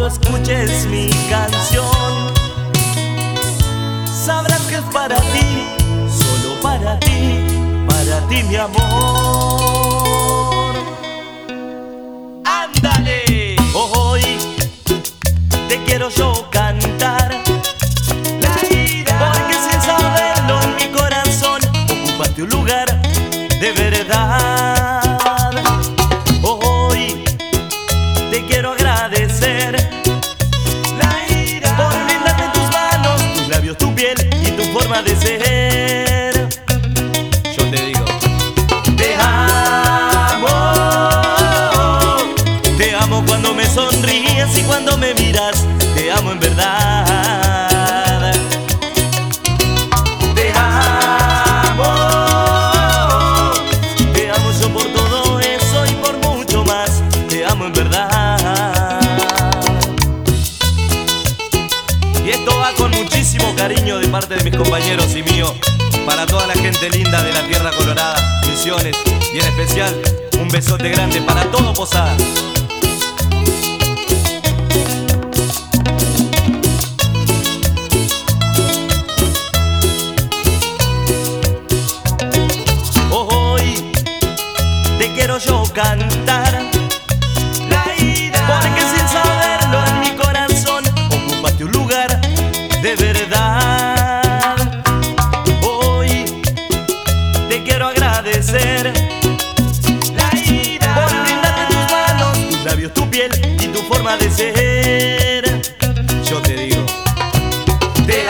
Cuando escuches mi canción, sabrás que es para ti, solo para ti mi amor. ¡Ándale! Hoy te quiero yo cantar la ira, porque sin saberlo en mi corazón ocupaste un lugar de verdad. Hoy te quiero agradecer la ira por brindarme tus manos, tus labios, tu piel y tu forma de ser. Yo te digo, te amo cuando me sonríes y cuando me miras, te amo en verdad. Te amo yo por todo eso y por mucho más, te amo en verdad. Y esto va con muchísimo cariño de parte de mis compañeros y mío, para toda la gente linda de la Tierra Colorada, Misiones, y en especial un besote grande para todo Posada. Hoy te quiero yo cantar la ira, porque sin saberlo en mi corazón ocupaste un lugar de verdad. Hoy te quiero agradecer la ira por brindarme tus manos, tus labios, tu piel y tu forma de ser. Yo te digo, te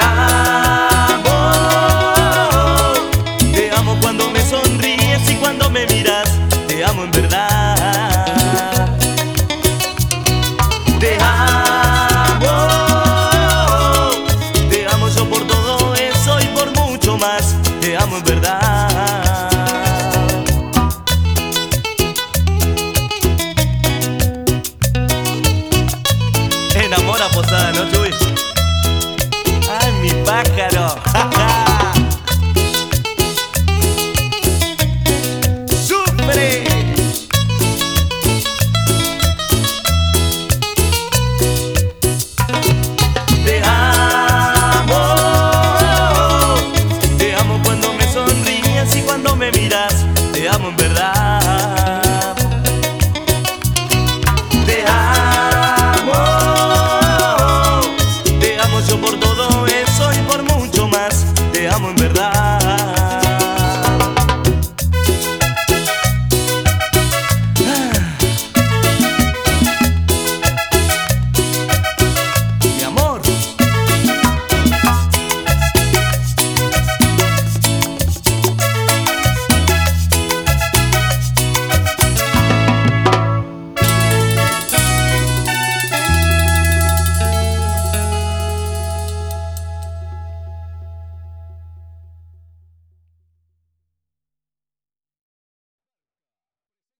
amo cuando me sonríes y cuando me miras, te amo en verdad. Te amo yo por todo eso y por mucho más, te amo en verdad. Enamora Posada, ¿no, Chuy? ¡Ay, mi pájaro! ¡Sufre! Te amo cuando me sonríes y cuando me miras, te amo en verdad.